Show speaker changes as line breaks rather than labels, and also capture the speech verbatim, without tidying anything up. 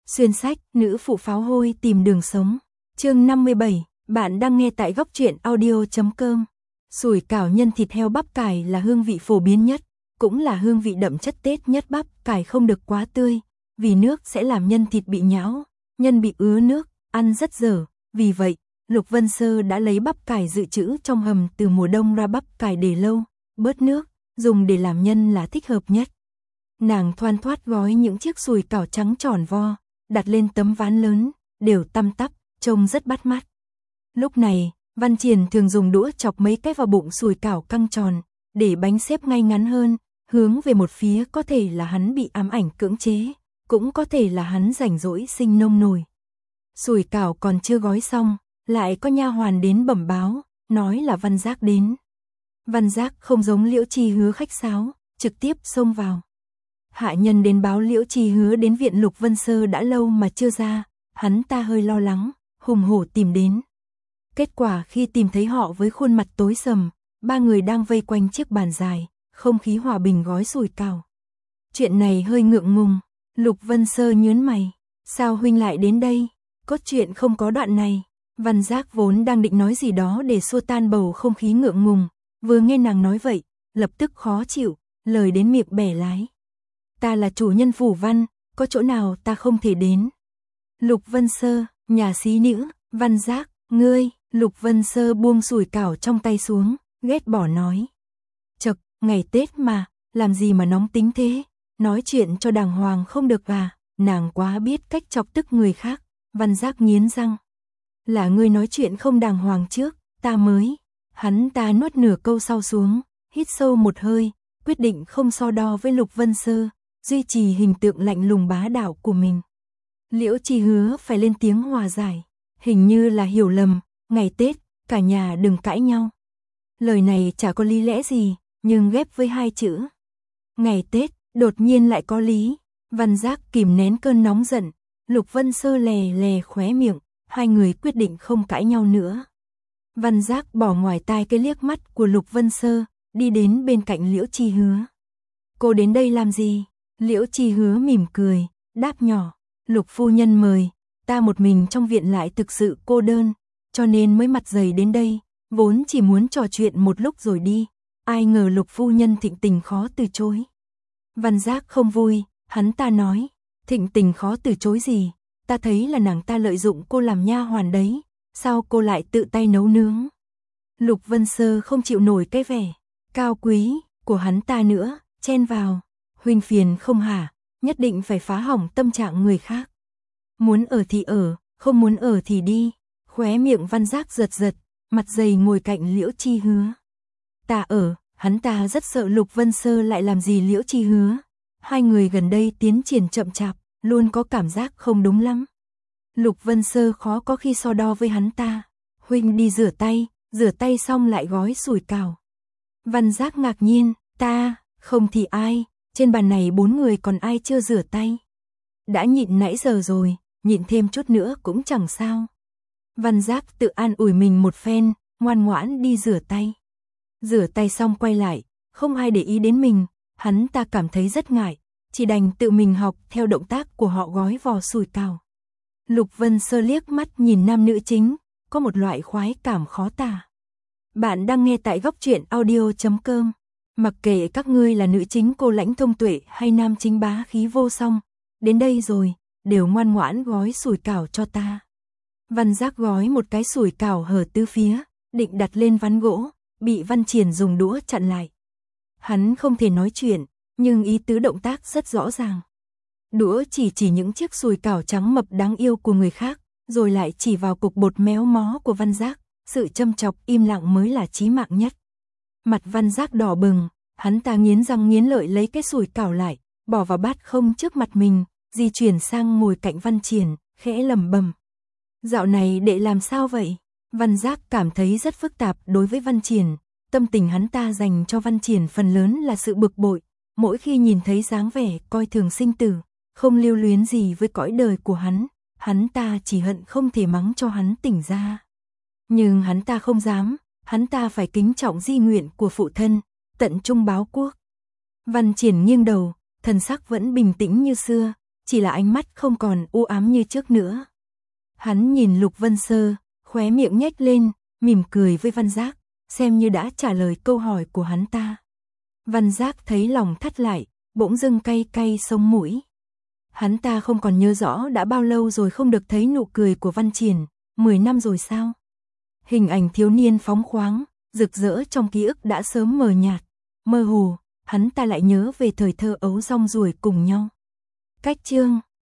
Xuyên sách, nữ phụ pháo hôi tìm đường sống. Chương năm mươi bảy, bạn đang nghe tại góc truyện audio chấm com. Sủi cảo nhân thịt heo bắp cải là hương vị phổ biến nhất, cũng là hương vị đậm chất Tết nhất. Bắp cải không được quá tươi, vì nước sẽ làm nhân thịt bị nhão, nhân bị ứa nước, ăn rất dở. Vì vậy, Lục Vân Sơ đã lấy bắp cải dự trữ trong hầm từ mùa đông ra. Bắp cải để lâu, bớt nước, dùng để làm nhân là thích hợp nhất. Nàng thoăn thoắt gói những chiếc sủi cảo trắng tròn vo, đặt lên tấm ván lớn, đều tăm tắp, trông rất bắt mắt. Lúc này, Văn Triển thường dùng đũa chọc mấy cái vào bụng sủi cảo căng tròn, để bánh xếp ngay ngắn hơn, hướng về một phía. Có thể là hắn bị ám ảnh cưỡng chế, cũng có thể là hắn rảnh rỗi sinh nông nổi. Sủi cảo còn chưa gói xong, lại có nha hoàn đến bẩm báo, nói là Văn Giác đến. Văn Giác không giống Liễu Chi Hứa khách sáo, trực tiếp xông vào. Hạ nhân đến báo Liễu Chi Hứa đến viện Lục Vân Sơ đã lâu mà chưa ra, hắn ta hơi lo lắng, hùng hổ tìm đến. Kết quả khi tìm thấy họ với khuôn mặt tối sầm, ba người đang vây quanh chiếc bàn dài, không khí hòa bình gói sủi cảo. Chuyện này hơi ngượng ngùng, Lục Vân Sơ nhớn mày, sao huynh lại đến đây, cốt truyện không có đoạn này. Văn Giác vốn đang định nói gì đó để xua tan bầu không khí ngượng ngùng, vừa nghe nàng nói vậy, lập tức khó chịu, lời đến miệng bẻ lái. Ta là chủ nhân phủ Văn, có chỗ nào ta không thể đến. Lục Vân Sơ, nhà xí nữ, Văn Giác, ngươi. Lục Vân Sơ buông sủi cảo trong tay xuống, ghét bỏ nói. Chậc, ngày Tết mà, làm gì mà nóng tính thế, nói chuyện cho đàng hoàng không được à, nàng quá biết cách chọc tức người khác. Văn Giác nghiến răng. Là ngươi nói chuyện không đàng hoàng trước, ta mới. Hắn ta nuốt nửa câu sau xuống, hít sâu một hơi, quyết định không so đo với Lục Vân Sơ, duy trì hình tượng lạnh lùng bá đạo của mình. Liễu Chi Hứa phải lên tiếng hòa giải, hình như là hiểu lầm, ngày Tết, cả nhà đừng cãi nhau. Lời này chả có lý lẽ gì, nhưng ghép với hai chữ ngày Tết, đột nhiên lại có lý. Văn Giác kìm nén cơn nóng giận, Lục Vân Sơ lè lè khóe miệng, hai người quyết định không cãi nhau nữa. Văn Giác bỏ ngoài tai cái liếc mắt của Lục Vân Sơ, đi đến bên cạnh Liễu Chi Hứa. Cô đến đây làm gì? Liễu Chi Hứa mỉm cười, đáp nhỏ, Lục phu nhân mời, ta một mình trong viện lại thực sự cô đơn, cho nên mới mặt dày đến đây, vốn chỉ muốn trò chuyện một lúc rồi đi, ai ngờ Lục phu nhân thịnh tình khó từ chối. Văn Giác không vui, hắn ta nói, thịnh tình khó từ chối gì, ta thấy là nàng ta lợi dụng cô làm nha hoàn đấy, sao cô lại tự tay nấu nướng. Lục Vân Sơ không chịu nổi cái vẻ cao quý của hắn ta nữa, chen vào, huynh phiền không hả, nhất định phải phá hỏng tâm trạng người khác. Muốn ở thì ở, không muốn ở thì đi. Khóe miệng Văn Giác giật giật, mặt dày ngồi cạnh Liễu Chi Hứa. Ta ở, hắn ta rất sợ Lục Vân Sơ lại làm gì Liễu Chi Hứa. Hai người gần đây tiến triển chậm chạp, luôn có cảm giác không đúng lắm. Lục Vân Sơ khó có khi so đo với hắn ta. Huynh đi rửa tay, rửa tay xong lại gói sủi cảo. Văn Giác ngạc nhiên, ta, không thì ai, trên bàn này bốn người còn ai chưa rửa tay. Đã nhịn nãy giờ rồi, nhịn thêm chút nữa cũng chẳng sao. Văn Giác tự an ủi mình một phen, ngoan ngoãn đi rửa tay. Rửa tay xong quay lại, không ai để ý đến mình, hắn ta cảm thấy rất ngại, chỉ đành tự mình học theo động tác của họ gói vò sủi cảo. Lục Vân Sơ liếc mắt nhìn nam nữ chính, có một loại khoái cảm khó tả. Bạn đang nghe tại góc truyện audio chấm com. Mặc kệ các ngươi là nữ chính cô lãnh thông tuệ hay nam chính bá khí vô song, đến đây rồi, đều ngoan ngoãn gói sủi cảo cho ta. Văn Giác gói một cái sủi cảo hở tứ phía, định đặt lên ván gỗ, bị Văn Triển dùng đũa chặn lại. Hắn không thể nói chuyện, nhưng ý tứ động tác rất rõ ràng. Đũa chỉ chỉ những chiếc sủi cảo trắng mập đáng yêu của người khác, rồi lại chỉ vào cục bột méo mó của Văn Giác, sự châm chọc im lặng mới là chí mạng nhất. Mặt Văn Giác đỏ bừng, hắn ta nghiến răng nghiến lợi lấy cái sủi cảo lại, bỏ vào bát không trước mặt mình, di chuyển sang ngồi cạnh Văn Triển, khẽ lẩm bẩm. Dạo này đệ làm sao vậy? Văn Giác cảm thấy rất phức tạp đối với Văn Triển, tâm tình hắn ta dành cho Văn Triển phần lớn là sự bực bội, mỗi khi nhìn thấy dáng vẻ coi thường sinh tử, không lưu luyến gì với cõi đời của hắn, hắn ta chỉ hận không thể mắng cho hắn tỉnh ra. Nhưng hắn ta không dám, hắn ta phải kính trọng di nguyện của phụ thân, tận trung báo quốc. Văn Triển nghiêng đầu, thần sắc vẫn bình tĩnh như xưa, chỉ là ánh mắt không còn u ám như trước nữa. Hắn nhìn Lục Vân Sơ, khóe miệng nhếch lên, mỉm cười với Văn Giác, xem như đã trả lời câu hỏi của hắn ta. Văn Giác thấy lòng thắt lại, bỗng dưng cay cay sống mũi. Hắn ta không còn nhớ rõ đã bao lâu rồi không được thấy nụ cười của Văn Triển, mười năm rồi sao? Hình ảnh thiếu niên phóng khoáng, rực rỡ trong ký ức đã sớm mờ nhạt, mơ hồ, hắn ta lại nhớ về thời thơ ấu rong ruổi cùng nhau. Cách chương